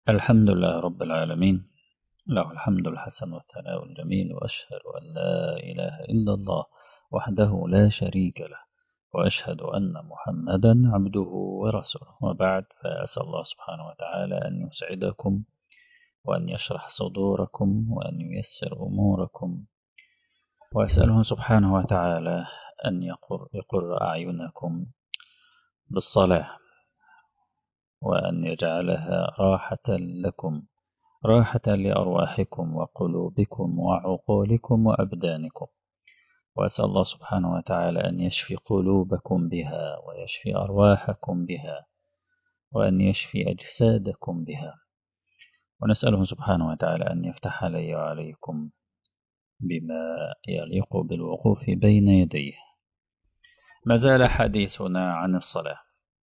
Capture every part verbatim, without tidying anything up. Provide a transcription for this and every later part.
الحمد لله رب العالمين، له الحمد الحسن والثناء الجميل، وأشهد أن لا إله إلا الله وحده لا شريك له، وأشهد أن محمدا عبده ورسوله. وبعد، فأسأل الله سبحانه وتعالى أن يسعدكم وأن يشرح صدوركم وأن ييسر أموركم، وأسأله سبحانه وتعالى أن يقر, يقر أعينكم بالصلاة، وأن يجعلها راحة لكم، راحة لأرواحكم وقلوبكم وعقولكم وأبدانكم. وأسأل الله سبحانه وتعالى أن يشفي قلوبكم بها، ويشفي أرواحكم بها، وأن يشفي أجسادكم بها. ونسأله سبحانه وتعالى أن يفتح علي وعليكم بما يليق بالوقوف بين يديه. ما زال حديثنا عن الصلاة،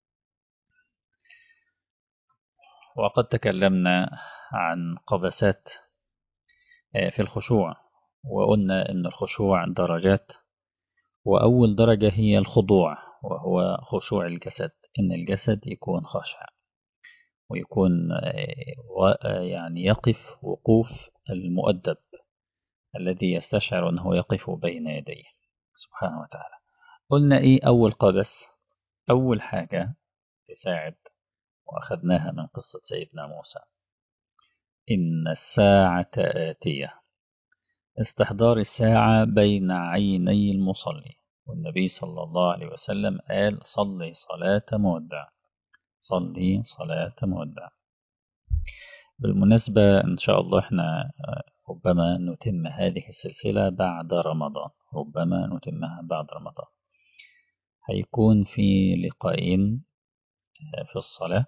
وقد تكلمنا عن قبسات في الخشوع، وقلنا أن الخشوع درجات، وأول درجة هي الخضوع، وهو خشوع الجسد، إن الجسد يكون خاشع ويكون يعني يقف وقوف المؤدب الذي يستشعر أنه يقف بين يديه سبحانه وتعالى. قلنا إيه أول قبس؟ أول حاجة تساعد، وأخذناها من قصة سيدنا موسى، إن الساعة آتية، استحضار الساعة بين عيني المصلي. والنبي صلى الله عليه وسلم قال: صلي صلاة مودع، صلي صلاة مودع. بالمناسبة إن شاء الله إحنا ربما نتم هذه السلسلة بعد رمضان، ربما نتمها بعد رمضان. هيكون في لقاءين في الصلاة،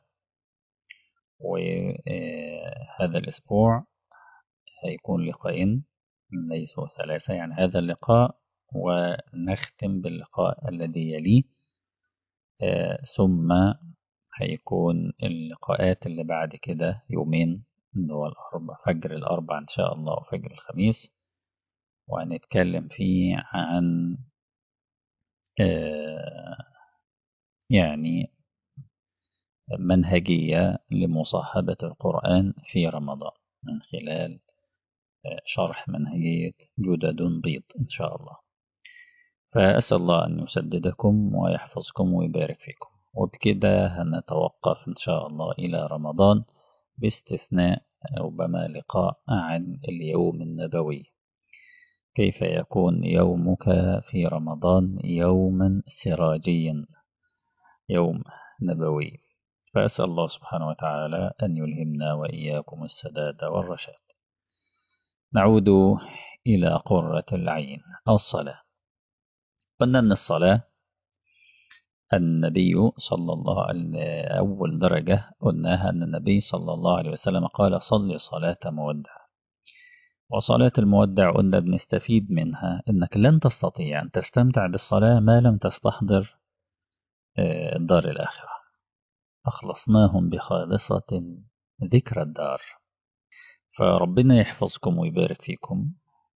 وهذا الأسبوع هيكون لقاءين ليسوا ثلاثة، يعني هذا اللقاء ونختم باللقاء الذي يليه، ثم هيكون اللقاءات اللي بعد كده يومين، اللي هو الأربع، فجر الأربع إن شاء الله وفجر الخميس، وهنتكلم فيه عن يعني منهجية لمصاحبة القرآن في رمضان من خلال شرح منهجية جدد بيض إن شاء الله. فأسأل الله أن يسددكم ويحفظكم ويبارك فيكم. وبكده هنتوقف إن شاء الله إلى رمضان، باستثناء ربما لقاء عن اليوم النبوي، كيف يكون يومك في رمضان يوما سراجيا، يوم نبوي. فأسأل الله سبحانه وتعالى أن يلهمنا وإياكم السداد والرشاد. نعود إلى قرة العين، الصلاة. قلنا أن الصلاة النبي صلى الله عليه، أول درجة قلناها أن النبي صلى الله عليه وسلم قال: صلي صلاة مودع. وصلاة المودع قلنا بنستفيد منها أنك لن تستطيع أن تستمتع بالصلاة ما لم تستحضر الدار الآخرة. أخلصناهم بخالصة ذكر الدار. فربنا يحفظكم ويبارك فيكم.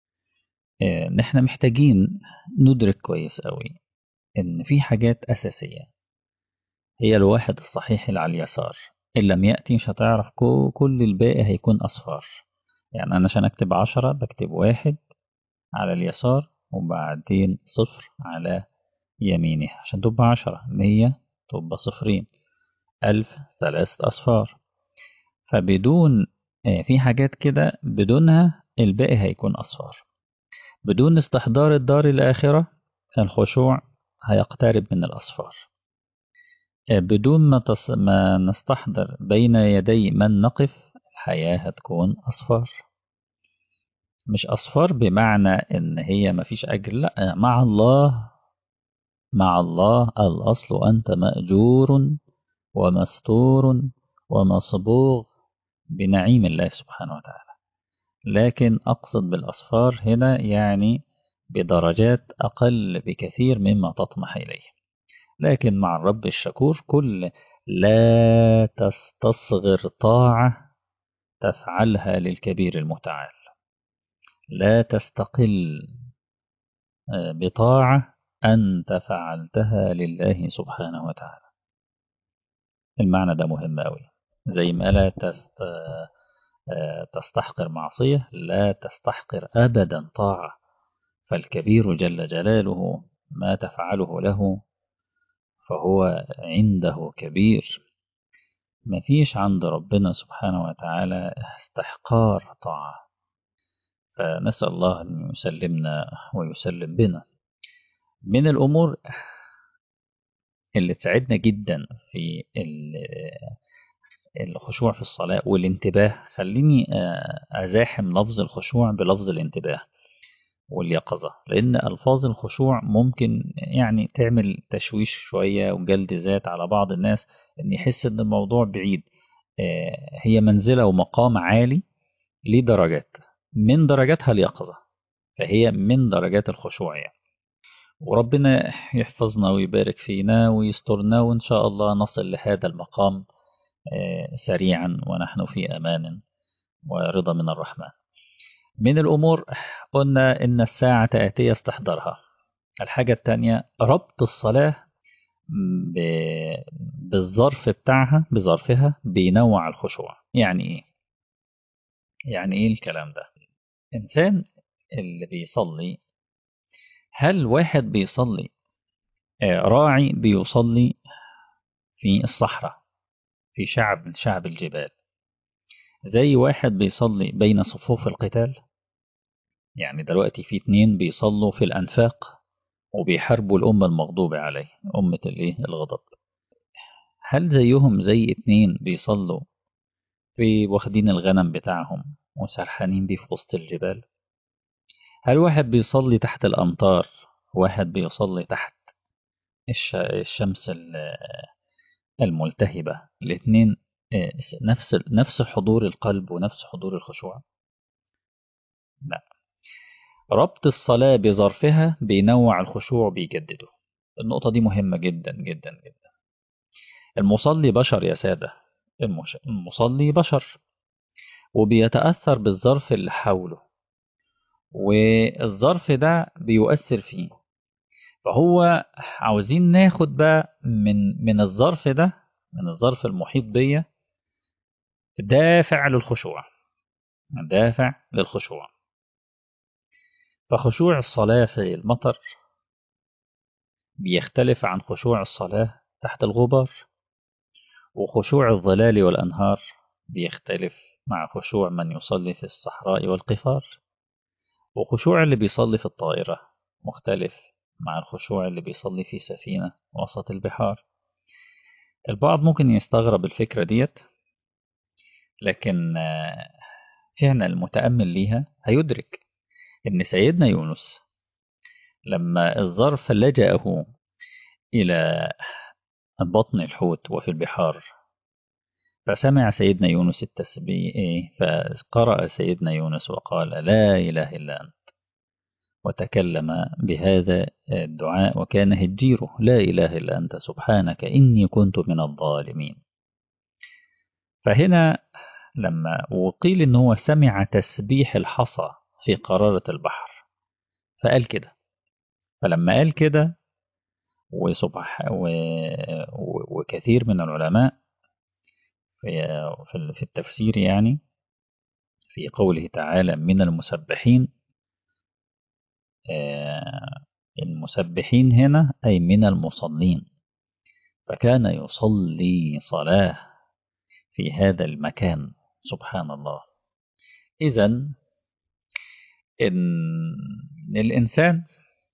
نحن محتاجين ندرك كويس قوي إن في حاجات أساسية هي الواحد الصحيح اللي على اليسار، إن لم يأتي مش هتعرف، كل الباقي هيكون أصفار. يعني أنا عشان أكتب عشرة بكتب واحد على اليسار، وبعدين صفر على يمينه عشان تبقى عشرة. مية تبقى صفرين، ألف ثلاثة أصفار. فبدون في حاجات كده بدونها الباقي هيكون أصفار. بدون استحضار الدار الآخرة الخشوع هيقترب من الأصفار. بدون ما, تص... ما نستحضر بين يدي من نقف الحياة هتكون أصفار. مش أصفار بمعنى إن هي مفيش أجر، لا، مع الله، مع الله الأصل أنت مأجور ومستور ومصبوغ بنعيم الله سبحانه وتعالى. لكن أقصد بالأصفار هنا يعني بدرجات أقل بكثير مما تطمح إليه. لكن مع الرب الشكور كل لا تستصغر طاعة تفعلها للكبير المتعال، لا تستقل بطاعة أنت فعلتها لله سبحانه وتعالى. المعنى ده مهم أوي. زي ما لا تست... تستحقر معصية لا تستحقر أبدا طاعة. فالكبير جل جلاله ما تفعله له فهو عنده كبير. مفيش عند ربنا سبحانه وتعالى استحقار طاعة. فنسأل الله أن يسلمنا ويسلم بنا. من الأمور اللي تساعدنا جدا في الخشوع في الصلاة والانتباه، خليني أزاحم لفظ الخشوع بلفظ الانتباه واليقظة، لأن ألفاظ الخشوع ممكن يعني تعمل تشويش شوية وجلد ذات على بعض الناس، أن يحس أن الموضوع بعيد. هي منزلة ومقام عالي ليه درجات، من درجاتها اليقظة، فهي من درجات الخشوع يعني. وربنا يحفظنا ويبارك فينا ويسترنا، وإن شاء الله نصل لهذا المقام سريعا ونحن في أمان ورضا من الرحمن. من الأمور قلنا إن الساعة آتية استحضرها. الحاجة الثانية ربط الصلاة بالظرف بتاعها بظرفها بينوع الخشوع. يعني إيه؟ يعني إيه الكلام ده؟ إنسان اللي بيصلي، هل واحد بيصلي راعي بيصلي في الصحراء في شعب من شعب الجبال، زي واحد بيصلي بين صفوف القتال؟ يعني دلوقتي في اتنين بيصلوا في الأنفاق وبيحاربوا الأمة المغضوب عليه، أمة الإيه الغضب. هل زيهم زي اتنين بيصلوا في واخدين الغنم بتاعهم وسرحانين بيه في وسط الجبال؟ هل واحد بيصلي تحت الأمطار واحد بيصلي تحت الشمس الملتهبة؟ الاتنين نفس نفس حضور القلب ونفس حضور الخشوع؟ لا. ربط الصلاة بظرفها بينوع الخشوع بيجدده. النقطة دي مهمة جدا جدا جدا. المصلي بشر يا سادة، المش... المصلي بشر وبيتأثر بالظرف اللي حوله، والظرف ده بيؤثر فيه. فهو عاوزين ناخد بقى من من الظرف ده، من الظرف المحيط بيا، دافع للخشوع، دافع للخشوع. فخشوع الصلاة في المطر بيختلف عن خشوع الصلاة تحت الغبار، وخشوع الظلال والأنهار بيختلف مع خشوع من يصلي في الصحراء والقفار، وخشوع اللي بيصلي في الطائرة مختلف مع الخشوع اللي بيصلي في سفينة وسط البحار. البعض ممكن يستغرب الفكرة ديت، لكن فعلا المتأمل ليها هيدرك إن سيدنا يونس لما الظرف لجأه إلى بطن الحوت وفي البحار، فسمع سيدنا يونس التسبيح، فقرأ سيدنا يونس وقال لا إله إلا أنت، وتكلم بهذا الدعاء وكان هجيره لا إله إلا أنت سبحانك إني كنت من الظالمين. فهنا لما وقيل إن هو سمع تسبيح الحصى في قرارة البحر فقال كده. فلما قال كده وسبح و... وكثير من العلماء في في التفسير يعني في قوله تعالى من المسبحين، المسبحين هنا أي من المصلين، فكان يصلي صلاة في هذا المكان. سبحان الله. إذن إن الإنسان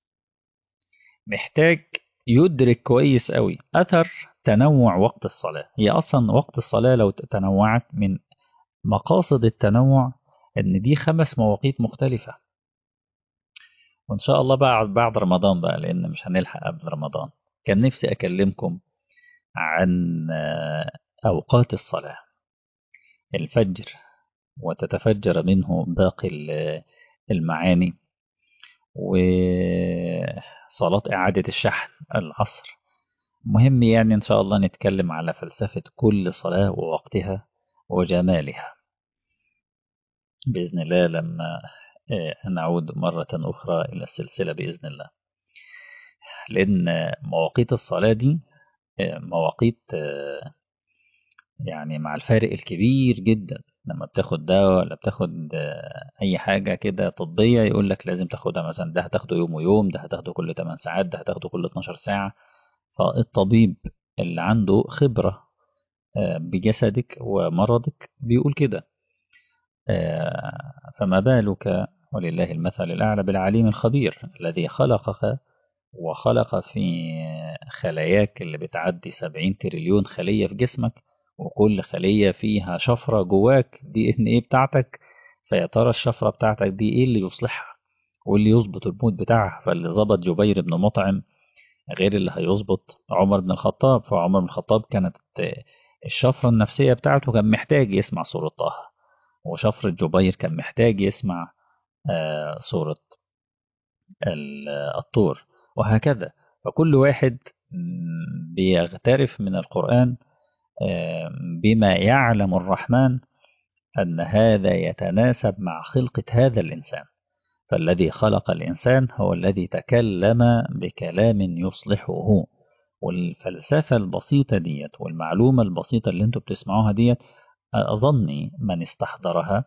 محتاج يدرك كويس قوي أثر تنوع وقت الصلاة. هي أصلا وقت الصلاة لو تنوعت، من مقاصد التنوع إن دي خمس مواقيت مختلفة. وإن شاء الله بعد بعد رمضان بقى، لأن مش هنلحق قبل رمضان، كان نفسي أكلمكم عن أوقات الصلاة. الفجر وتتفجر منه باقي المعاني، وصلاة إعادة الشحن العصر. مهم يعني إن شاء الله نتكلم على فلسفة كل صلاة ووقتها وجمالها بإذن الله لما نعود مرة أخرى إلى السلسلة بإذن الله. لأن مواقيت الصلاة دي مواقيت يعني مع الفارق الكبير جدا. لما بتاخد دواء ولا بتاخد أي حاجة كده طبية يقول لك لازم تاخدها مثلا، ده هتاخده يوم ويوم، ده هتاخده كل ثماني ساعات، ده هتاخده كل اتناشر ساعة. فالطبيب اللي عنده خبرة بجسدك ومرضك بيقول كده. فما بالك ولله المثل الأعلى بالعليم الخبير الذي خلقك وخلق في خلاياك اللي بتعدي سبعين تريليون خلية في جسمك، وكل خلية فيها شفرة جواك دي ان ايه بتاعتك. فيا ترى الشفرة بتاعتك دي ايه اللي يصلحها واللي يظبط المود بتاعها؟ فاللي ظبط جبير بن مطعم غير اللي هيظبط عمر بن الخطاب. فعمر بن الخطاب كانت الشفرة النفسية بتاعته كان محتاج يسمع سورة طه، وشفرة جبير كان محتاج يسمع سورة الطور، وهكذا. فكل واحد بيغترف من القرآن بما يعلم الرحمن أن هذا يتناسب مع خلقة هذا الإنسان. فالذي خلق الإنسان هو الذي تكلم بكلام يصلحه. والفلسفة البسيطة ديت والمعلومة البسيطة اللي انتوا بتسمعوها ديت، أظني من استحضرها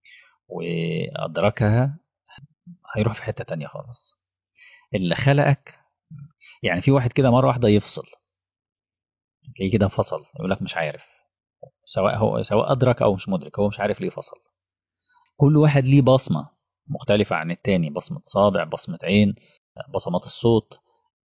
وأدركها هيروح في حتة تانية خالص. اللي خلقك يعني في واحد كده مرة واحدة يفصل، تلاقيه كده فصل، يقول لك مش عارف، سواء هو سواء أدرك أو مش مدرك، هو مش عارف ليه فصل. كل واحد ليه بصمة مختلفة عن التاني، بصمة صابع، بصمة عين، بصمات الصوت،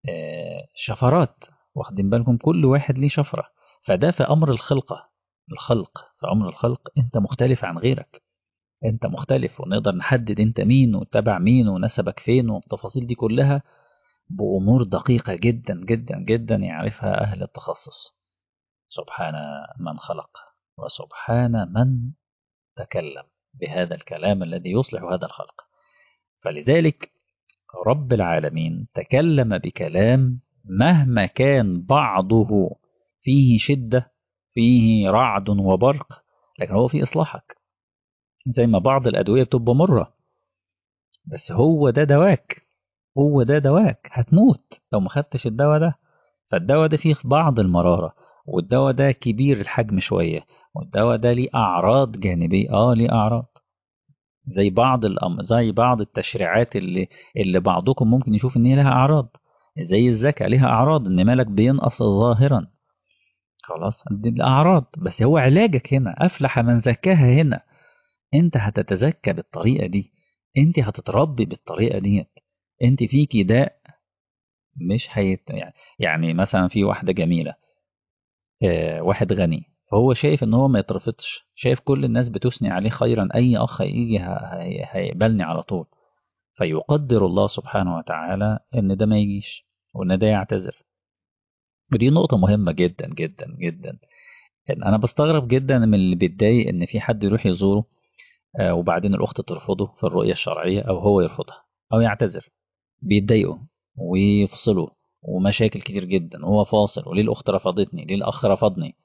شفرات، واخدين بالكم؟ كل واحد ليه شفرة. فده في أمر الخلقة، الخلق في أمر الخلق أنت مختلف عن غيرك، أنت مختلف، ونقدر نحدد أنت مين وتبع مين ونسبك فين، والتفاصيل دي كلها بأمور دقيقة جدا جدا جدا يعرفها أهل التخصص. سبحان من خلق وسبحان من تكلم بهذا الكلام الذي يصلح هذا الخلق. فلذلك رب العالمين تكلم بكلام مهما كان بعضه فيه شدة، فيه رعد وبرق، لكن هو فيه إصلاحك. زي ما بعض الأدوية بتبقى مرة، بس هو ده دواك، هو ده دواك، هتموت لو ما خدتش الدواء ده. فالدواء ده فيه بعض المرارة، والدواء ده كبير الحجم شوية، والدواء ده ليه أعراض جانبية، آه ليه أعراض. زي بعض الأم... زي بعض التشريعات اللي اللي بعضكم ممكن يشوف إن هي لها أعراض، زي الزكاة لها أعراض، إن مالك بينقص ظاهرا، خلاص دي الأعراض. بس هو علاجك هنا أفلح من زكاها. هنا أنت هتتزكى بالطريقة دي، أنت هتتربي بالطريقة دي، أنت فيكي داء مش هيت يعني. يعني مثلا في واحدة جميلة، آه واحد غني، فهو شايف ان هو ما يترفضش، شايف كل الناس بتثني عليه خيرا، اي اخ يجي هيقبلني على طول. فيقدر الله سبحانه وتعالى ان ده ما يجيش، وان ده يعتذر. ودي نقطة مهمة جدا جدا جدا. إن انا بستغرب جدا من اللي بيتضايق ان في حد يروح يزوره آه وبعدين الاخت ترفضه في الرؤية الشرعية او هو يرفضها او يعتذر، بيتضايقوا ويفصلوا ومشاكل كتير جدا، وهو فاصل، وليه الاخت رفضتني، ليه الاخ رفضني.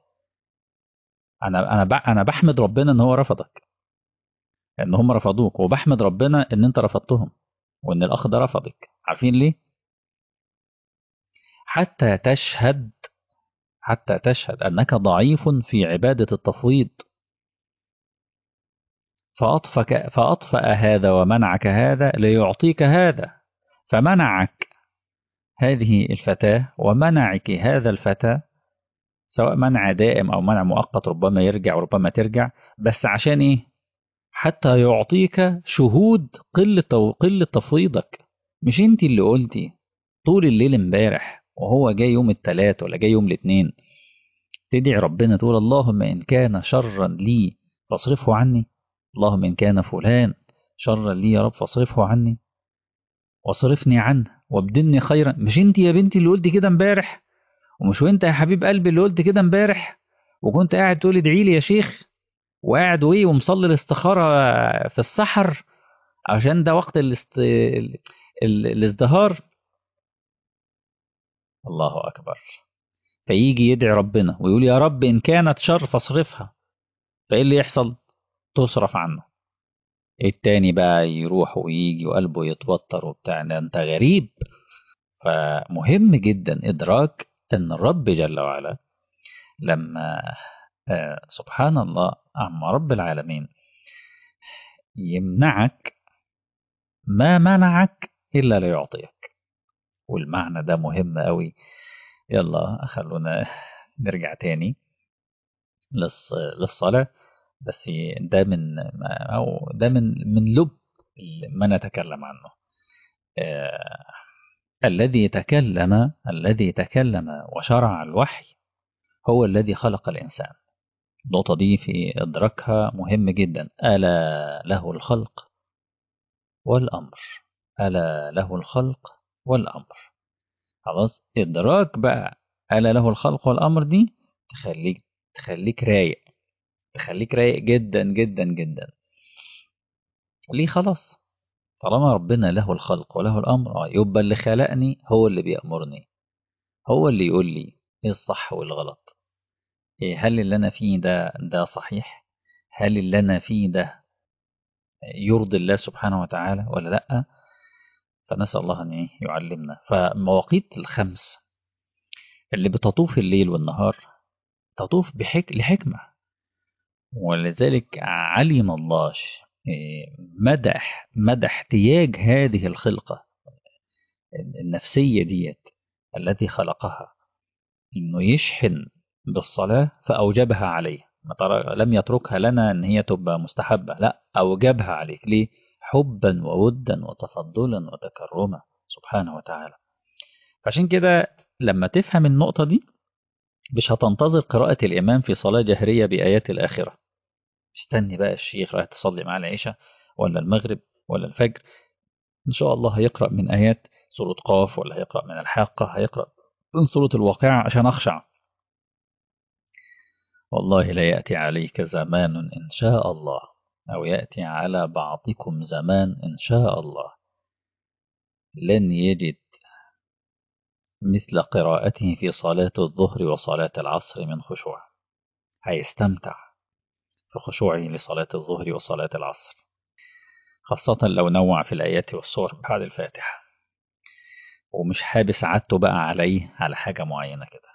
انا انا انا بحمد ربنا ان هو رفضك، ان هم رفضوك، وبحمد ربنا ان انت رفضتهم، وان الاخ ده رفضك. عارفين ليه؟ حتى تشهد حتى تشهد انك ضعيف في عبادة التفويض. فأطفك فأطفأ هذا ومنعك هذا ليعطيك هذا. فمنعك هذه الفتاة ومنعك هذا الفتى، سواء منع دائم أو منع مؤقت، ربما يرجع وربما ترجع، بس عشان إيه؟ حتى يعطيك شهود قلة قلة تفويضك. مش انت اللي قلتي طول الليل امبارح وهو جاي يوم الثلاث ولا جاي يوم الاثنين تدعي ربنا تقول اللهم إن كان شرا لي فاصرفه عني، اللهم إن كان فلان شرا لي يا رب فاصرفه عني واصرفني عنه وابدلني خيرا. مش انت يا بنتي اللي قلت كده امبارح؟ ومش وانت يا حبيب قلبي اللي قلت كده امبارح؟ وكنت قاعد تقول ادعي لي يا شيخ، وقاعد وايه ومصلي الاستخارة في السحر عشان ده وقت الاست... ال... ال... الازدهار. الله أكبر. فيجي يدعي ربنا ويقول يا رب إن كانت شر فاصرفها، فإيه اللي يحصل؟ تصرف عنه. التاني بقى يروح ويجي وقلبه يتوتر وبتاع، ده أنت غريب. فمهم جدا إدراك أن الرب جل وعلا لما آه سبحان الله، عم رب العالمين يمنعك ما منعك إلا ليعطيك. والمعنى ده مهم قوي. يلا خلونا نرجع تاني للص... للصلاة. بس ده من أو ده من من لب ما نتكلم عنه. آه الذي تكلم الذي تكلم وشرع الوحي هو الذي خلق الإنسان. النقطة دي في إدراكها مهم جدا. ألا له الخلق والأمر. ألا له الخلق والأمر. خلاص، إدراك بقى ألا له الخلق والأمر دي تخليك تخليك رايق، تخليك رايق جدا جدا جدا. ليه؟ خلاص، طالما ربنا له الخلق وله الأمر، آه يبقى اللي خلقني هو اللي بيأمرني، هو اللي يقول لي إيه الصح والغلط. إيه، هل اللي أنا فيه ده ده صحيح؟ هل اللي أنا فيه ده يرضي الله سبحانه وتعالى ولا لأ؟ فنسأل الله أن يعلمنا. فمواقيت الخمس اللي بتطوف الليل والنهار تطوف بحك... لحكمة. ولذلك علم الله مدح مدى احتياج هذه الخلقة النفسية ديت التي خلقها إنه يشحن بالصلاة، فأوجبها عليه. ما ترى لم يتركها لنا إن هي تبقى مستحبة، لا، أوجبها عليك. ليه؟ حبا وودا وتفضلا وتكرما سبحانه وتعالى. عشان كده لما تفهم النقطة دي مش هتنتظر قراءة الإمام في صلاة جهرية بآيات الآخرة. استني بقى الشيخ رايح تصلي مع العشاء ولا المغرب ولا الفجر، إن شاء الله هيقرأ من آيات سورة قاف، ولا هيقرأ من الحاقة، هيقرأ من سورة الواقعة عشان أخشع. والله لا يأتي عليك زمان إن شاء الله، أو يأتي على بعضكم زمان إن شاء الله لن يجد مثل قراءته في صلاة الظهر وصلاة العصر من خشوع. هيستمتع في خشوعه لصلاة الظهر وصلاة العصر، خاصة لو نوع في الآيات والصور بعد الفاتحة، ومش حابس عادته بقى عليه على حاجة معينة كده.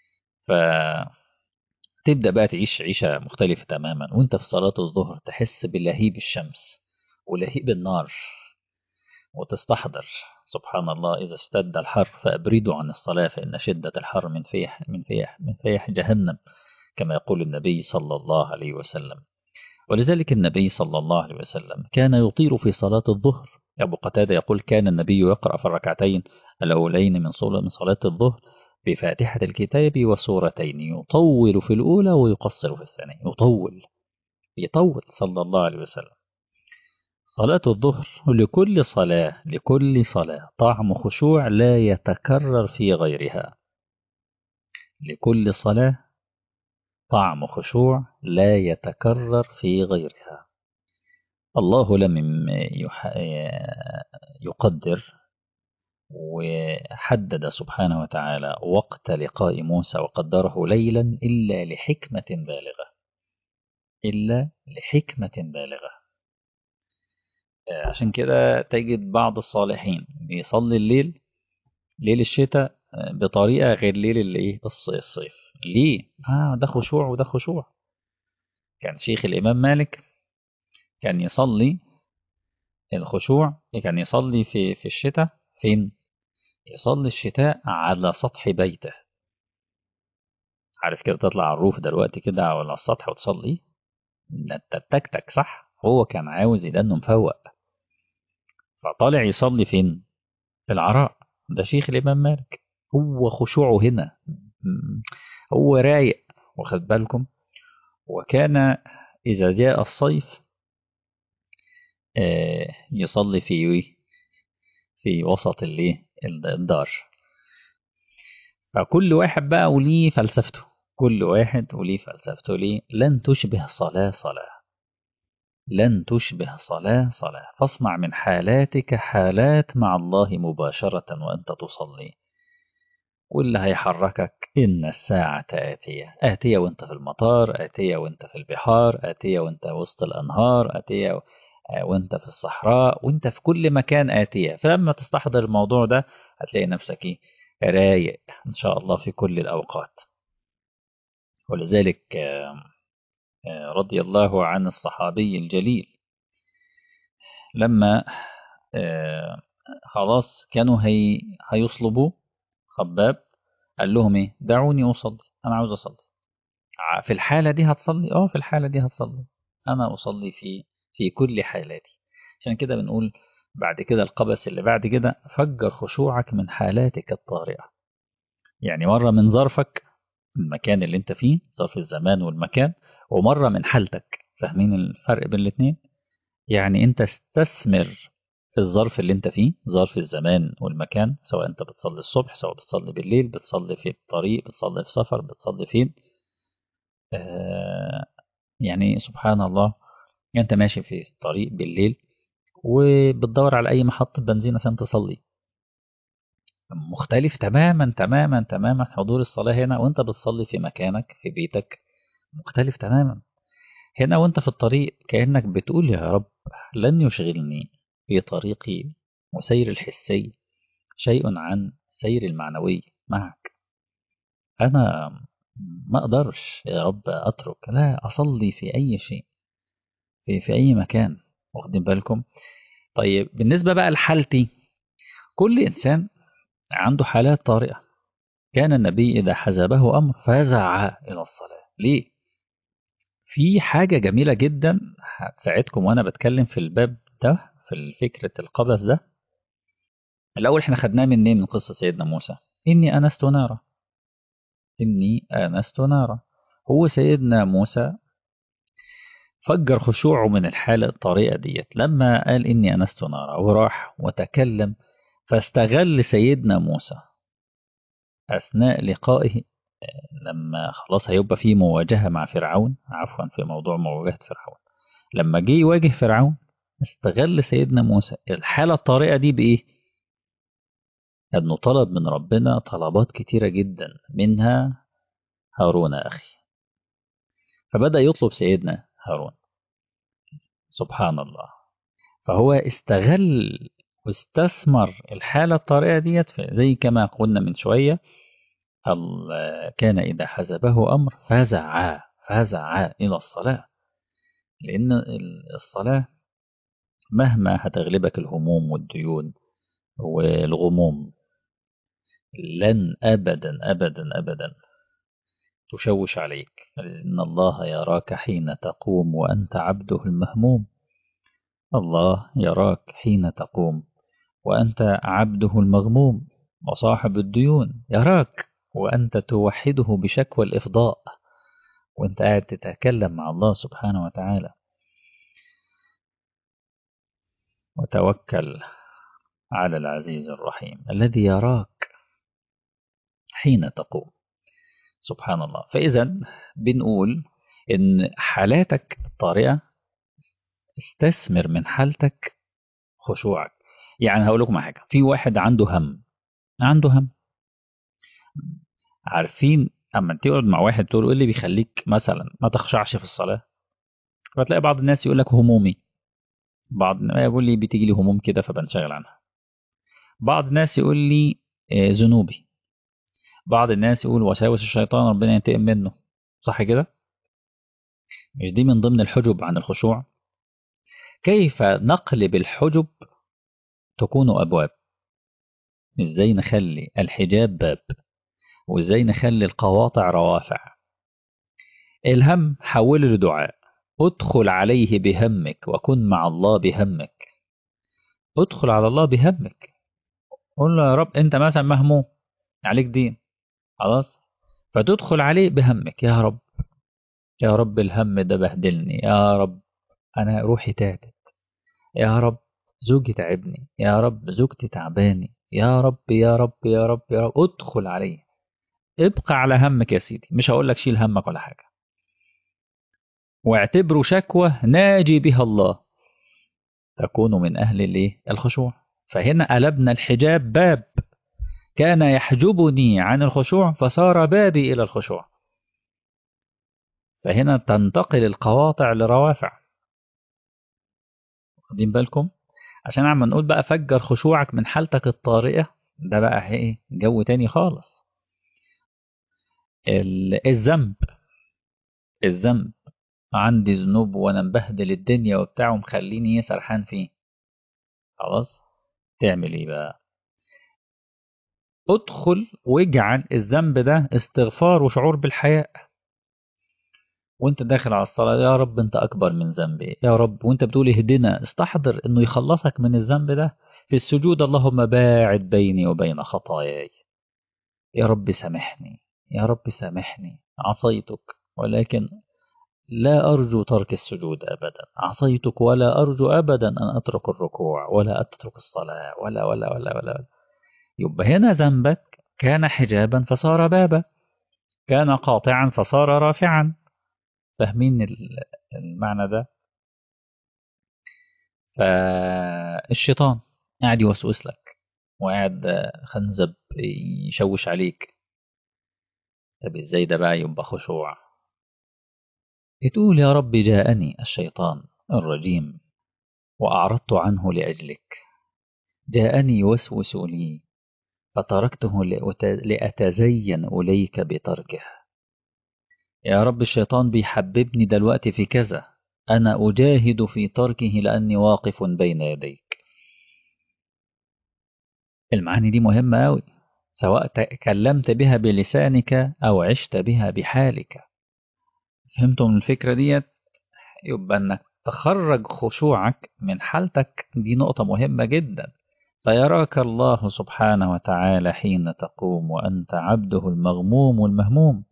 فتبدأ بقى تعيش عيشة مختلفة تماما. وانت في صلاة الظهر تحس بلهيب الشمس ولهيب النار، وتستحضر سبحان الله إذا اشتد الحر فأبردوا عن الصلاة فإن شدة الحر من فيح من فيح من فيح جهنم، كما يقول النبي صلى الله عليه وسلم. ولذلك النبي صلى الله عليه وسلم كان يطيل في صلاة الظهر. أبو قتادة يقول كان النبي يقرأ في الركعتين الأولين من من صلاة الظهر بفاتحة الكتاب وسورتين، يطول في الأولى ويقصر في الثانية. يطول يطول صلى الله عليه وسلم. صلاة الظهر لكل صلاة لكل صلاة طعم خشوع لا يتكرر في غيرها. لكل صلاة طعم خشوع لا يتكرر في غيرها. الله لم يقدر وحدد سبحانه وتعالى وقت لقاء موسى وقدره ليلا إلا لحكمة بالغة، إلا لحكمة بالغة. عشان كده تجد بعض الصالحين بيصلي الليل ليل الشتاء بطريقة غير ليل الايه الصيف. ليه؟ آه ده خشوع وده خشوع. كان شيخ الإمام مالك كان يصلي الخشوع، كان يصلي في في الشتاء فين؟ يصلي الشتاء على سطح بيته. عارف كده تطلع على الروف دلوقتي كده على السطح وتصلي، ده تكتك صح. هو كان عاوز يدنه مفوق، فطالع يصلي فين؟ في العراء. ده شيخ الإمام مالك، هو خشوعه هنا، هو رايق، واخد بالكم. وكان إذا جاء الصيف يصلي في في وسط الدار. فكل واحد بقى وليه فلسفته، كل واحد وليه فلسفته. ليه؟ لن تشبه صلاة صلاة، لن تشبه صلاة صلاة. فاصنع من حالاتك حالات مع الله مباشرة وأنت تصلي. واللي هيحركك إن الساعة آتية، آتية وأنت في المطار، آتية وأنت في البحار، آتية وأنت وسط الأنهار، آتية وأنت في الصحراء، وأنت في كل مكان آتية. فلما تستحضر الموضوع ده هتلاقي نفسك إيه؟ رايق إن شاء الله في كل الأوقات. ولذلك رضي الله عن الصحابي الجليل لما خلاص كانوا هي هيصلبوا خباب، قال لهم ايه؟ دعوني اصلي، انا عاوز اصلي. في الحالة دي هتصلي؟ اه في الحالة دي هتصلي، انا اصلي في في كل حالاتي. عشان كده بنقول بعد كده القبس اللي بعد كده: فجر خشوعك من حالاتك الطارئة. يعني مرة من ظرفك، المكان اللي انت فيه، ظرف الزمان والمكان، ومرة من حالتك. فاهمين الفرق بين الاتنين؟ يعني انت استثمر الظرف اللي انت فيه، ظرف الزمان والمكان، سواء انت بتصلي الصبح، سواء بتصلي بالليل، بتصلي في الطريق، بتصلي في سفر، بتصلي فين. آه يعني سبحان الله، انت ماشي في الطريق بالليل وبتدور على اي محطة بنزين عشان تصلي، مختلف تماما تماما تماما حضور الصلاة هنا وانت بتصلي في مكانك في بيتك، مختلف تماما. هنا وانت في الطريق كأنك بتقول يا رب لن يشغلني في طريقي وسير الحسي شيء عن سير المعنوي معك. أنا ما أقدرش يا رب أترك، لا، أصلي في أي شيء، في, في أي مكان. واخدين بالكم؟ طيب بالنسبة بقى لحالتي، كل إنسان عنده حالات طارئة. كان النبي إذا حزبه أمر فزع إلى الصلاة. ليه؟ في حاجة جميلة جدا هتساعدكم وأنا بتكلم في الباب ده، في فكرة القبس ده. الأول احنا خدناه منين؟ من قصة سيدنا موسى: إني آنست نارا، إني آنست نارا. هو سيدنا موسى فجر خشوعه من الحالة الطريقة ديت لما قال إني آنست نارا، وراح وتكلم. فاستغل سيدنا موسى أثناء لقائه، لما خلاص هيبقى في مواجهة مع فرعون، عفوا في موضوع مواجهة فرعون، لما جه يواجه فرعون استغل سيدنا موسى الحالة الطارئة دي بإيه؟ أنه طلب من ربنا طلبات كتيرة جدا، منها هارون أخي. فبدأ يطلب سيدنا هارون، سبحان الله. فهو استغل واستثمر الحالة الطارئة ديت، زي كما قلنا من شوية: كان إذا حزبه أمر فزع فزع إلى الصلاة. لأن الصلاة مهما هتغلبك الهموم والديون والغموم لن أبدا أبدا أبدا تشوش عليك، إن الله يراك حين تقوم وأنت عبده المهموم. الله يراك حين تقوم وأنت عبده المغموم، وصاحب الديون يراك وأنت توحده بشكوى الإفضاء، وأنت قاعد تتكلم مع الله سبحانه وتعالى. وتوكل على العزيز الرحيم الذي يراك حين تقوم، سبحان الله. فإذا بنقول إن حالاتك الطارئة استثمر من حالتك خشوعك. يعني هقول لكم حاجة: في واحد عنده هم، عنده هم، عارفين اما تقعد مع واحد تقول له ايه اللي بيخليك مثلا ما تخشعش في الصلاة؟ فتلاقي بعض الناس يقول لك همومي، بعض يقول لي بتيجي لي هموم كده فبنشغل عنها، بعض الناس يقول لي آه، ذنوبي، بعض الناس يقول وساوس الشيطان ربنا ينتقم منه. صح كده؟ مش دي من ضمن الحجب عن الخشوع؟ كيف نقلب الحجب تكون أبواب؟ ازاي نخلي الحجاب باب، وازاي نخلي القواطع روافع؟ الهم حوله لدعاء، ادخل عليه بهمك وكن مع الله بهمك. ادخل على الله بهمك، قول له يا رب انت مثلا مهموم عليك دين، خلاص، فتدخل عليه بهمك: يا رب، يا رب الهم ده بهدلني، يا رب انا روحي تعبت، يا رب زوجي تعبني، يا رب زوجتي تعباني، يا رب يا رب يا رب يا رب. ادخل عليه، ابقى على همك يا سيدي، مش هقول لك شيل همك ولا حاجة، واعتبره شكوى ناجي بها الله، تكون من أهل الايه؟ الخشوع. فهنا قلبنا الحجاب باب، كان يحجبني عن الخشوع فصار بابي إلى الخشوع. فهنا تنتقل القواطع لروافع. واخدين بالكم؟ عشان عم نقول بقى فجر خشوعك من حالتك الطارئة، ده بقى ايه؟ جو تاني خالص. ال- الذنب الذنب، عندي ذنوب وانا مبهدل الدنيا وبتاع ومخليني سرحان فيه، خلاص تعمل ايه بقى؟ ادخل واجعل الذنب ده استغفار وشعور بالحياء، وانت داخل على الصلاة يا رب انت اكبر من ذنبي يا رب، وانت بتقول اهدنا، استحضر انه يخلصك من الذنب ده. في السجود اللهم باعد بيني وبين خطاياي، يا رب سامحني، يا رب سامحني، عصيتك ولكن لا أرجو ترك السجود أبدا، عصيتك ولا أرجو أبدا أن أترك الركوع ولا أترك الصلاة ولا ولا ولا ولا. يبقى هنا ذنبك كان حجابا فصار بابا، كان قاطعا فصار رافعا. فاهمين ال- المعنى ده؟ فالشيطان قاعد يوسوس لك، وقاعد خنزب يشوش عليك. طب ازاي ده بقى يبقى خشوع؟ تقول يا رب جاءني الشيطان الرجيم وأعرضت عنه لأجلك، جاءني يوسوس لي فتركته لأت- لأتزين إليك بتركه. يا رب الشيطان بيحببني دلوقتي في كذا، أنا أجاهد في تركه لأني واقف بين يديك. المعاني دي مهمة أوي، سواء تكلمت بها بلسانك أو عشت بها بحالك. فهمتم الفكرة ديت؟ يبقى أنك تخرج خشوعك من حالتك، دي نقطة مهمة جدا. فيراك الله سبحانه وتعالى حين تقوم وأنت عبده المغموم المهموم،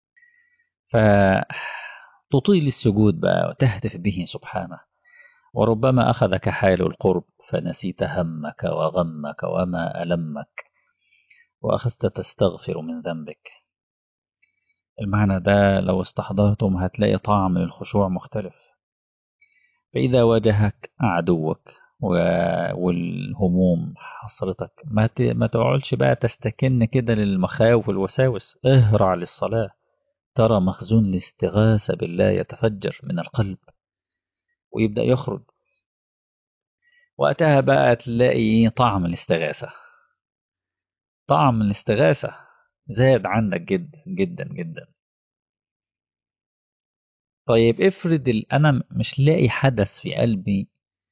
فتطيل السجود بقى وتهتف به سبحانه. وربما أخذك حال القرب فنسيت همك وغمك وما ألمك، وأخذت تستغفر من ذنبك. المعنى ده لو استحضرتم هتلاقي طعم الخشوع مختلف. فإذا واجهك عدوك و- والهموم حصرتك، ما ت- ما تقعدش بقى تستكن كده للمخاوف والوساوس، اهرع للصلاة. ترى مخزون الاستغاثة بالله يتفجر من القلب ويبدأ يخرج، وقتها بقى تلاقي طعم الاستغاثة، طعم الاستغاثة زاد عندك جدا جدا جدا. طيب افرض ال- أنا مش لاقي حدث في قلبي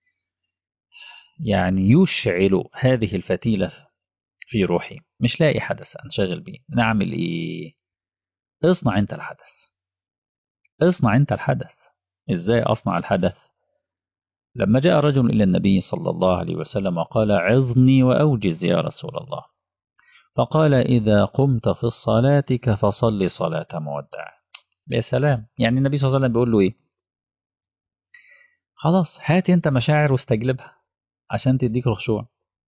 يعني يشعل هذه الفتيلة في روحي، مش لاقي حدث أنشغل بيه، نعمل إيه؟ اصنع أنت الحدث، اصنع أنت الحدث. إزاي أصنع الحدث؟ لما جاء رجل إلى النبي صلى الله عليه وسلم وقال عظني وأوجز يا رسول الله، فقال إذا قمت في الصلاة فصل صلاة مودع. يا سلام، يعني النبي صلى الله عليه وسلم بيقول له إيه؟ خلاص هات أنت مشاعر واستجلبها عشان تديك الخشوع.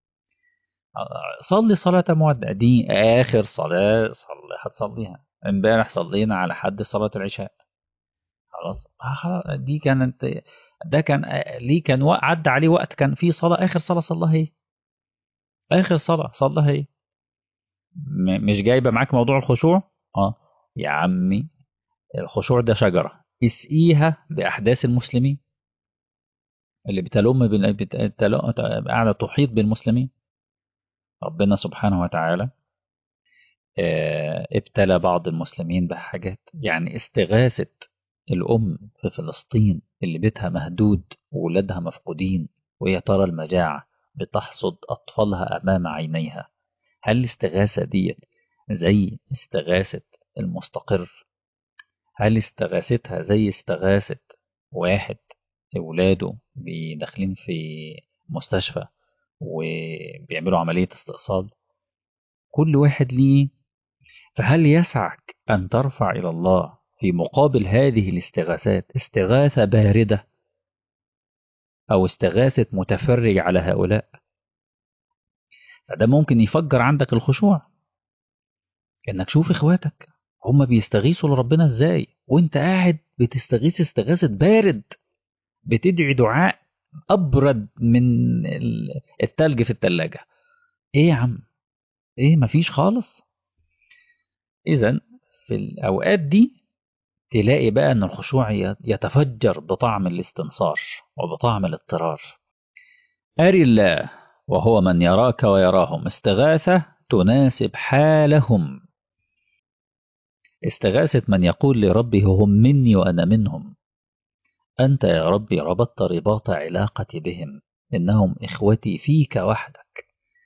صلي صلاة مودع، دي آخر صلاة صلي هتصليها. امبارح صلينا على حد صلاة العشاء، خلاص آه خلاص، دي كانت، ده كان آه، ليه كان وق- عدى عليه وقت كان في صلاة، آخر صلاة صلاها إيه؟ آخر صلاة صلاها إيه؟ م- مش جايبة معاك موضوع الخشوع؟ اه يا عمي، الخشوع ده شجرة اسقيها بأحداث المسلمين اللي بتلم بال- بت- بتل- قاعدة تحيط بالمسلمين. ربنا سبحانه وتعالى آه، ابتلى بعض المسلمين بحاجات، يعني استغاثة الأم في فلسطين اللي بيتها مهدود وولادها مفقودين، وهي ترى المجاعة بتحصد أطفالها أمام عينيها. هل الاستغاثة دي زي استغاثة المستقر؟ هل استغاثتها زي استغاثة واحد ولاده داخلين في مستشفى وبيعملوا عملية استئصال؟ كل واحد ليه. فهل يسعك أن ترفع إلى الله في مقابل هذه الاستغاثات استغاثة باردة أو استغاثة متفرج على هؤلاء؟ فده ممكن يفجر عندك الخشوع، إنك شوف إخواتك هم بيستغيثوا لربنا إزاي وإنت قاعد بتستغيث استغاثة بارد، بتدعي دعاء أبرد من ال- التلج في التلاجة. إيه يا عم؟ إيه مفيش خالص؟ إذا في الأوقات دي تلاقي بقى أن الخشوع يتفجر بطعم الاستنصار وبطعم الاضطرار. أري الله وهو من يراك ويراهم، استغاثة تناسب حالهم. استغاثة من يقول لربه هم مني وأنا منهم. أنت يا ربي ربطت رباط علاقتي بهم، إنهم إخوتي فيك وحدك.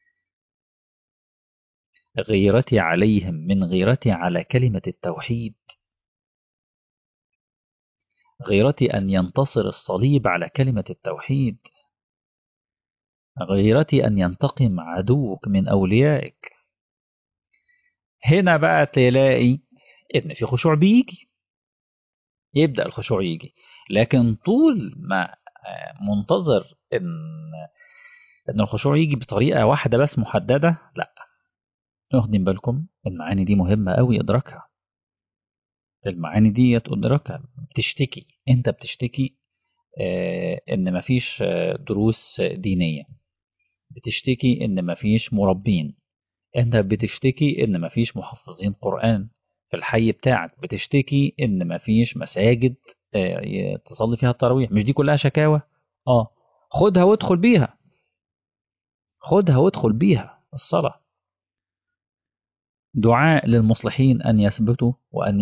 غيرتي عليهم من غيرتي على كلمة التوحيد، غيرتي أن ينتصر الصليب على كلمة التوحيد، غيرتي أن ينتقم عدوك من أوليائك. هنا بقى تلاقي إن في خشوع بيجي، يبدأ الخشوع يجي. لكن طول ما منتظر إن إن الخشوع يجي بطريقة واحدة بس محددة، لا. واخدين بالكم المعاني دي مهمة قوي إدراكها. المعاني دي أدركها. بتشتكي، أنت بتشتكي آه إن مفيش آه دروس دينية، بتشتكي إن مفيش مربين، أنت بتشتكي إن مفيش محفظين قرآن في الحي بتاعك، بتشتكي إن مفيش مساجد آه تصلي فيها التراويح. مش دي كلها شكاوى؟ آه خدها وادخل بيها، خدها وادخل بيها الصلاة. دعاء للمصلحين أن يثبتوا وأن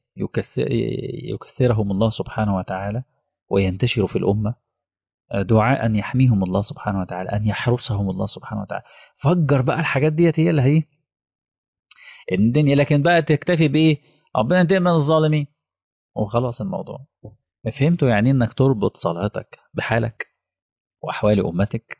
يكثرهم الله سبحانه وتعالى وينتشروا في الأمة. دعاء أن يحميهم الله سبحانه وتعالى، أن يحرسهم الله سبحانه وتعالى. فجر بقى الحاجات ديت هي اللي هي الدنيا. لكن بقى تكتفي بإيه؟ ربنا ينتقم من الظالمين وخلاص الموضوع. فهمتوا يعني إنك تربط صلاتك بحالك وأحوال أمتك؟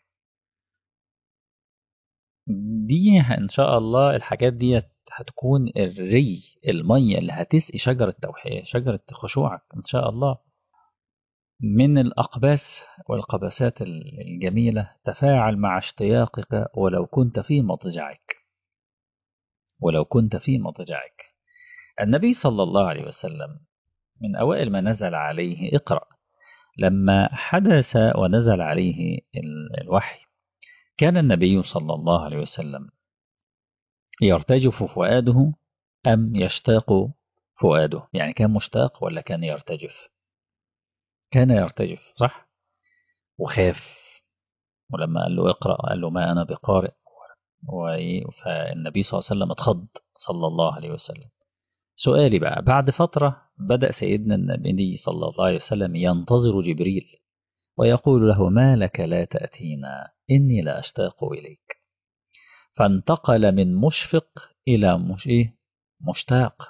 دي إن شاء الله الحاجات دي هتكون الري، المية اللي هتسقي شجرة توحيد، شجرة خشوعك إن شاء الله. من الأقباس والقبسات الجميلة: تفاعل مع اشتياقك ولو كنت في مضجعك، ولو كنت في مضجعك. النبي صلى الله عليه وسلم من أوائل ما نزل عليه اقرأ، لما حدث ونزل عليه الوحي كان النبي صلى الله عليه وسلم يرتجف فؤاده أم يشتاق فؤاده؟ يعني كان مشتاق ولا كان يرتجف؟ كان يرتجف، صح؟ وخاف. ولما قال له اقرأ قال له ما أنا بقارئ. فالنبي صلى الله عليه وسلم اتخض صلى الله عليه وسلم. سؤالي بقى، بعد فترة بدأ سيدنا النبي صلى الله عليه وسلم ينتظر جبريل ويقول له ما لك لا تأتينا إني لا أشتاق إليك. فانتقل من مشفق إلى مش إيه؟ مشتاق.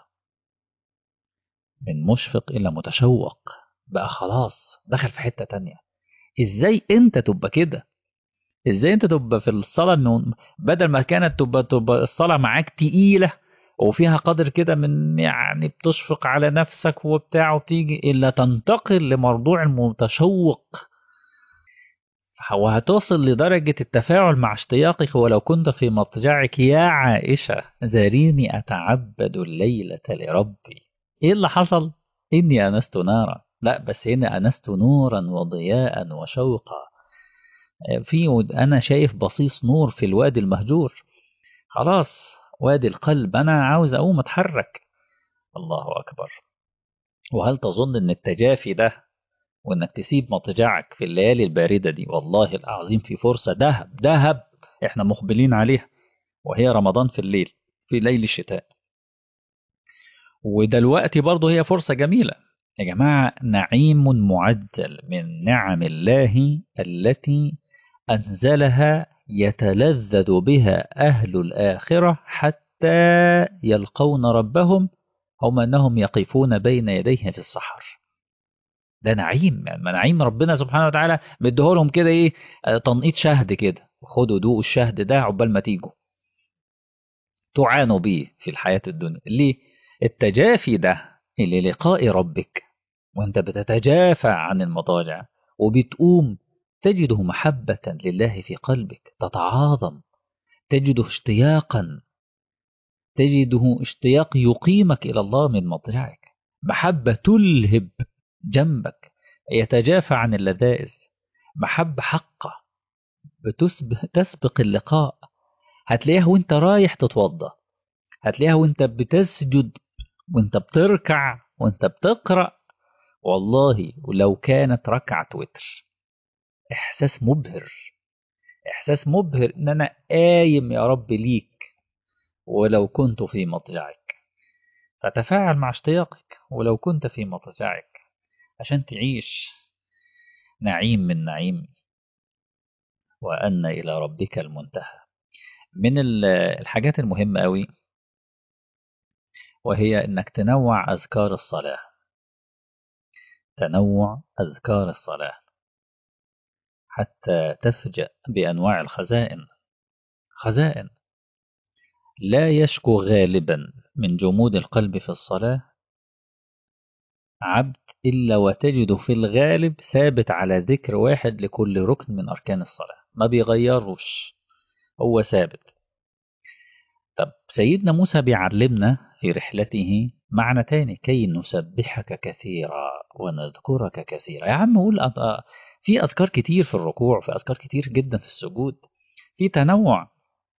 من مشفق إلى متشوق، بقى خلاص دخل في حتة تانية. إزاي أنت تبقى كده؟ إزاي أنت تبقى في الصلاة إنه بدل ما كانت تبقى, تبقى الصلاة معاك تقيلة وفيها قدر كده من يعني بتشفق على نفسك وبتاع وبتيجي، إلا تنتقل لموضوع المتشوق، وهتصل لدرجة التفاعل مع اشتياقك ولو كنت في مضجعك. يا عائشة ذريني أتعبد الليلة لربي. إيه اللي حصل؟ إني أنست نارا. لا بس هنا أنست نورا وضياء وشوقا. في أنا شايف بصيص نور في الوادي المهجور، خلاص وادي القلب، أنا عاوز أقوم أتحرك. الله أكبر. وهل تظن أن التجافي ده وانك تسيب مضجعك في الليالي الباردة دي، والله العظيم في فرصة ذهب ذهب احنا مقبلين عليها، وهي رمضان في الليل، في ليل الشتاء. ودلوقتي برضه هي فرصة جميلة يا جماعة. نعيم معجل من نعم الله التي أنزلها يتلذذ بها أهل الآخرة حتى يلقون ربهم، هم أنهم يقفون بين يديه في السحر. ده نعيم، يعني نعيم ربنا سبحانه وتعالى مديهولهم كده ايه، تنقيط شهد كده، خدوا دوقوا الشهد ده عقبال ما تيجوا تعانوا بيه في الحياة الدنيا. ليه؟ التجافي ده للقاء ربك، وانت بتتجافى عن المضاجع وبتقوم تجده محبة لله في قلبك تتعاظم، تجده اشتياقا، تجده اشتياق يقيمك إلى الله من مضجعك، محبة تلهب جنبك، يتجافى عن اللذائذ، محبة حقة بتسبق تسبق اللقاء. هتلاقيها وانت رايح تتوضى، هتلاقيها وانت بتسجد، وانت بتركع، وانت بتقرأ. والله ولو كانت ركعة وتر، إحساس مبهر، إحساس مبهر إن أنا قايم يا رب ليك ولو كنت في مضجعك. فتفاعل مع اشتياقك ولو كنت في مضجعك عشان تعيش نعيم من نعيم، وأن إلى ربك المنتهى. من الحاجات المهمة أوي وهي إنك تنوع أذكار الصلاة. تنوع أذكار الصلاة حتى تفجأ بأنواع الخزائن. خزائن لا يشكو غالبا من جمود القلب في الصلاة عبد إلا وتجده في الغالب ثابت على ذكر واحد لكل ركن من أركان الصلاة، ما بيغيروش، هو ثابت. طب سيدنا موسى بيعلمنا في رحلته معنى تاني، كي نسبحك كثيرا ونذكرك كثيرا. يا عم قول أط- في أذكار كتير في الركوع، في أذكار كتير جدا في السجود، في تنوع.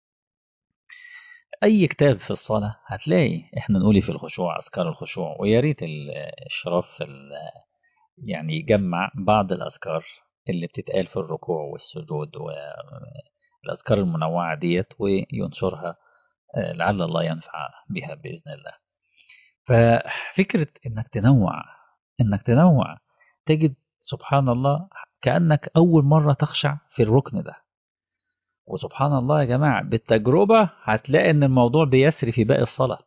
أي كتاب في الصلاة هتلاقي إحنا نقولي في الخشوع أذكار الخشوع، ويا ريت الإشراف في ال- يعني يجمع بعض الأذكار اللي بتتقال في الركوع والسجود والأذكار المنوعة ديت وينشرها، آه، لعل الله ينفع بها بإذن الله. ففكرة إنك تنوع، إنك تنوع تجد سبحان الله كأنك أول مرة تخشع في الركن ده. وسبحان الله يا جماعة بالتجربة هتلاقي إن الموضوع بيسري في باقي الصلاة.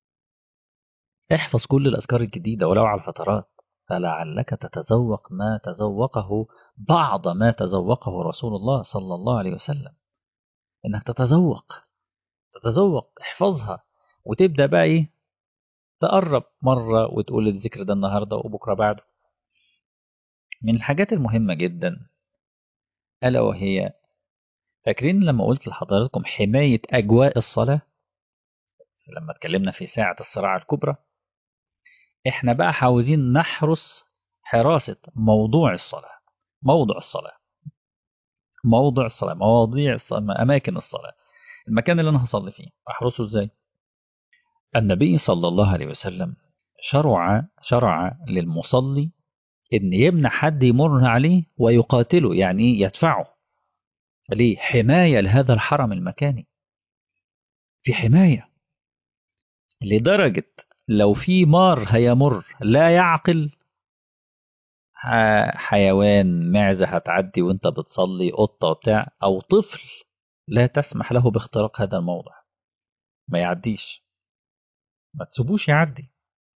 احفظ كل الأذكار الجديدة ولو على الفترات، فلعلك تتذوق ما تذوقه، بعض ما تذوقه رسول الله صلى الله عليه وسلم. إنك تتذوق، تتذوق احفظها، وتبدأ بقى إيه، تقرب مرة وتقول الذكر ده النهاردة وبكرة بعده. من الحاجات المهمة جدا ألا وهي، فاكرين لما قلت لحضراتكم حماية أجواء الصلاة لما اتكلمنا في ساعة الصراع الكبرى؟ احنا بقى عاوزين نحرس حراسة موضوع الصلاة. موضع الصلاة، موضع الصلاة، مواضيع الصلاة، أماكن الصلاة، المكان اللي أنا هصلي فيه أحرسه إزاي؟ النبي صلى الله عليه وسلم شرع شرع للمصلي إن يمنع حد يمر عليه ويقاتله، يعني إيه؟ يدفعه. ليه؟ حماية لهذا الحرم المكاني، في حماية لدرجة لو في مار هيمر لا يعقل، ح- حيوان، معزة هتعدي وانت بتصلي، قطة وبتاع أو طفل، لا تسمح له باختراق هذا الموضع، ما يعديش، ما تسيبوش يعدي.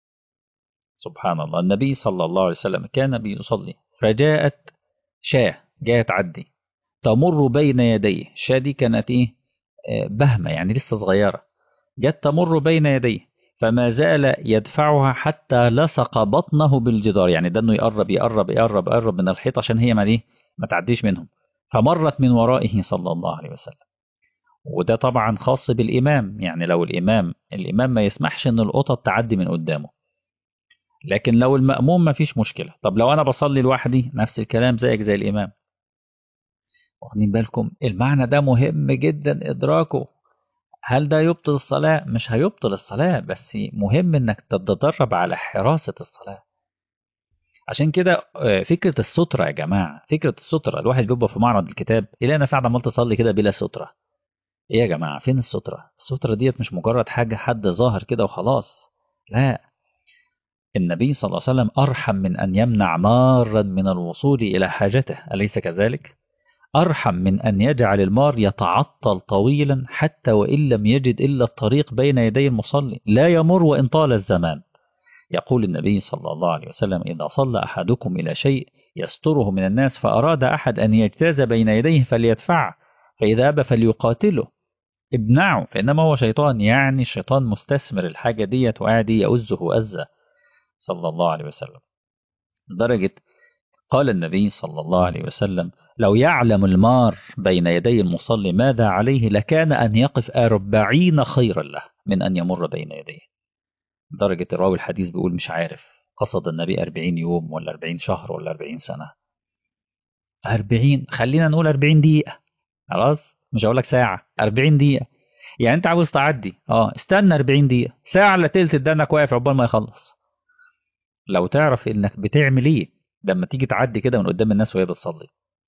سبحان الله. النبي صلى الله عليه وسلم كان بيصلي فجاءت شاة جاءت تعدي تمر بين يديه. الشاة دي كانت ايه؟ آه، بهمة يعني لسه صغيرة، جت تمر بين يديه فما زال يدفعها حتى لصق بطنه بالجدار، يعني ده انه يقرب يقرب يقرب يقرب من الحيط عشان هي ما دي ما تعديش منهم، فمرت من ورائه صلى الله عليه وسلم. وده طبعا خاص بالإمام، يعني لو الإمام الإمام ما يسمحش إن القطط تعدي من قدامه، لكن لو المأموم ما فيش مشكلة. طب لو أنا بصلي لوحدي نفس الكلام زيك زي الإمام. واخدين بالكم؟ المعنى ده مهم جدا إدراكه. هل ده يبطل الصلاة؟ مش هيبطل الصلاة، بس مهم إنك تتدرب على حراسة الصلاة. عشان كده آه، فكرة السترة يا جماعة، فكرة السترة، الواحد بيبقى في معرض الكتاب يلاقي ناس قاعدة عمال تصلي كده بلا سترة. ايه يا جماعة فين السترة؟ السترة ديت مش مجرد حاجة حد ظاهر كده وخلاص، لا. النبي صلى الله عليه وسلم أرحم من أن يمنع مارا من الوصول إلى حاجته، أليس كذلك؟ أرحم من أن يجعل المار يتعطل طويلا حتى وإن لم يجد إلا الطريق بين يدي المصلي، لا يمر وإن طال الزمان. يقول النبي صلى الله عليه وسلم: إذا صلى أحدكم إلى شيء يستره من الناس فأراد أحد أن يجتاز بين يديه فليدفعه، فإذا أبى فليقاتله، ابنعه، فإنما هو شيطان، يعني الشيطان مستثمر الحاجة ديت وقاعد يؤزه أزة صلى الله عليه وسلم. لدرجة قال النبي صلى الله عليه وسلم: لو يعلم المار بين يدي المصلي ماذا عليه لكان أن يقف أربعين خيرا له من أن يمر بين يديه. درجة الراوي الحديث بيقول مش عارف قصد النبي أربعين يوم ولا أربعين شهر ولا أربعين سنة. أربعين، خلينا نقول أربعين دقيقة، خلاص مش هقول لك ساعة، أربعين دقيقة. يعني انت عاوز تعدي، اه استنى أربعين دقيقة، ساعة الا تلت تدنك واقف عقبال ما يخلص. لو تعرف انك بتعمل ايه لما تيجي تعدي كده من قدام الناس وهي بتصلي،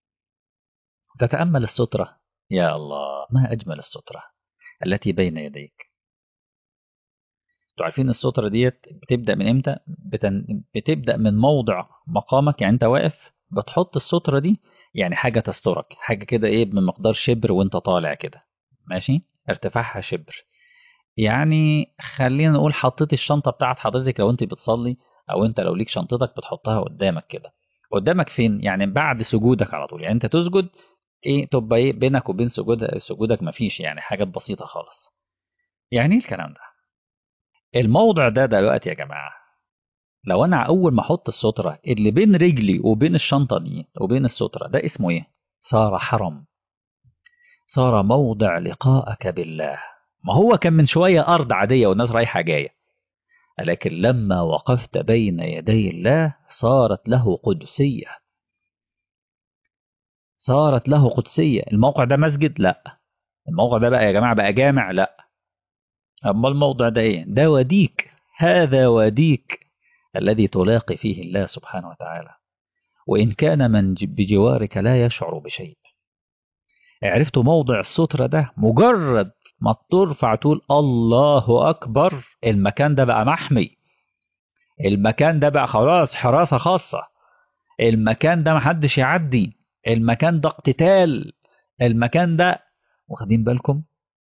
تتأمل السترة. يا الله ما أجمل السترة التي بين يديك. انتوا عارفين السترة ديت بتبدأ من امتى؟ بتن... بتبدأ من موضع مقامك، يعني انت واقف بتحط السترة دي، يعني حاجة تسترك، حاجة كده ايه بمقدار شبر وانت طالع كده، ماشي، ارتفاعها شبر. يعني خلينا نقول حطيت الشنطة بتاعت حضرتك لو انت بتصلي، او انت لو ليك شنطتك بتحطها قدامك كده. قدامك فين؟ يعني بعد سجودك على طول، يعني انت تسجد، ايه تبقى ايه بينك وبين سجود سجودك مفيش، يعني حاجات بسيطة خالص. يعني ايه الكلام ده؟ الموضع ده دلوقتي يا جماعة، لو انا اول ما احط السترة اللي بين رجلي وبين الشنطة دي وبين السترة، ده اسمه ايه؟ صار حرم، صار موضع لقائك بالله. ما هو كان من شوية ارض عادية والناس رايحة جاية، لكن لما وقفت بين يدي الله صارت له قدسية، صارت له قدسية. الموقع ده مسجد؟ لا. الموقع ده بقى يا جماعة بقى جامع؟ لا. أما الموضع ده إيه؟ ده وديك، هذا وديك الذي تلاقي فيه الله سبحانه وتعالى، وإن كان من ج- بجوارك لا يشعر بشيء. عرفتوا موضع السترة ده؟ مجرد ما ترفع تقول الله أكبر، المكان ده بقى محمي، المكان ده بقى خلاص حراسة خاصة، المكان ده محدش يعدي، المكان ده اقتتال، المكان ده، واخدين بالكم؟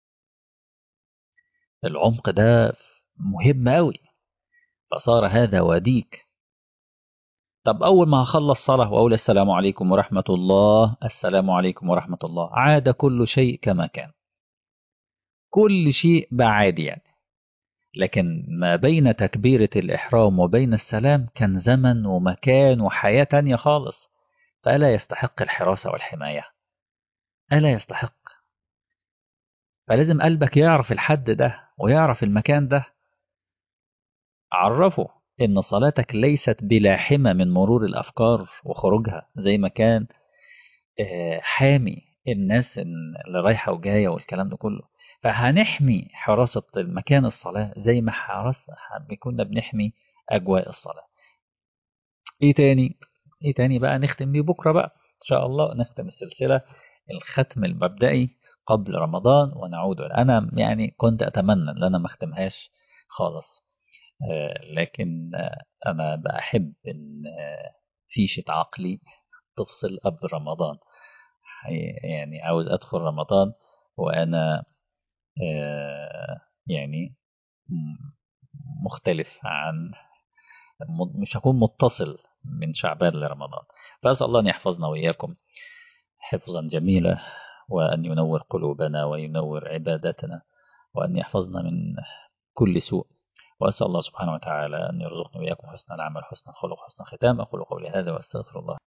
العمق ده مهم أوي. فصار هذا وديك. طب أول ما هخلص صلاة وأقول السلام عليكم ورحمة الله، السلام عليكم ورحمة الله، عاد كل شيء كما كان، كل شيء بقى عادي يعني. لكن ما بين تكبيرة الإحرام وبين السلام كان زمن ومكان وحياة تانية خالص. فألا يستحق الحراسة والحماية؟ ألا يستحق؟ فلازم قلبك يعرف الحد ده ويعرف المكان ده. عرفه إن صلاتك ليست بلاحمة من مرور الأفكار وخروجها، زي ما كان آه، حامي الناس اللي رايحة وجاية والكلام ده كله. فهنحمي حراسة المكان الصلاة زي ما حرس كنا بنحمي أجواء الصلاة. إيه تاني؟ إيه تاني بقى نختم بيه بكرة بقى إن شاء الله، نختم السلسلة الختم المبدئي قبل رمضان ونعود. أنا يعني كنت أتمنى أن أنا ما أختمهاش خالص، آه، لكن آه، أنا بحب إن آه، فيشة عقلي تفصل قبل رمضان. يعني عاوز أدخل رمضان وأنا آه، يعني م- مختلف عن، م- مش هكون متصل من شعبان لرمضان. فأسأل الله أن يحفظنا وإياكم حفظا جميلا، وأن ينور قلوبنا وينور عبادتنا، وأن يحفظنا من كل سوء. وأسأل الله سبحانه وتعالى أن يرزقنا وإياكم حسن العمل، حسن الخلق، حسن الختام. أقول قولي هذا وأستغفر الله.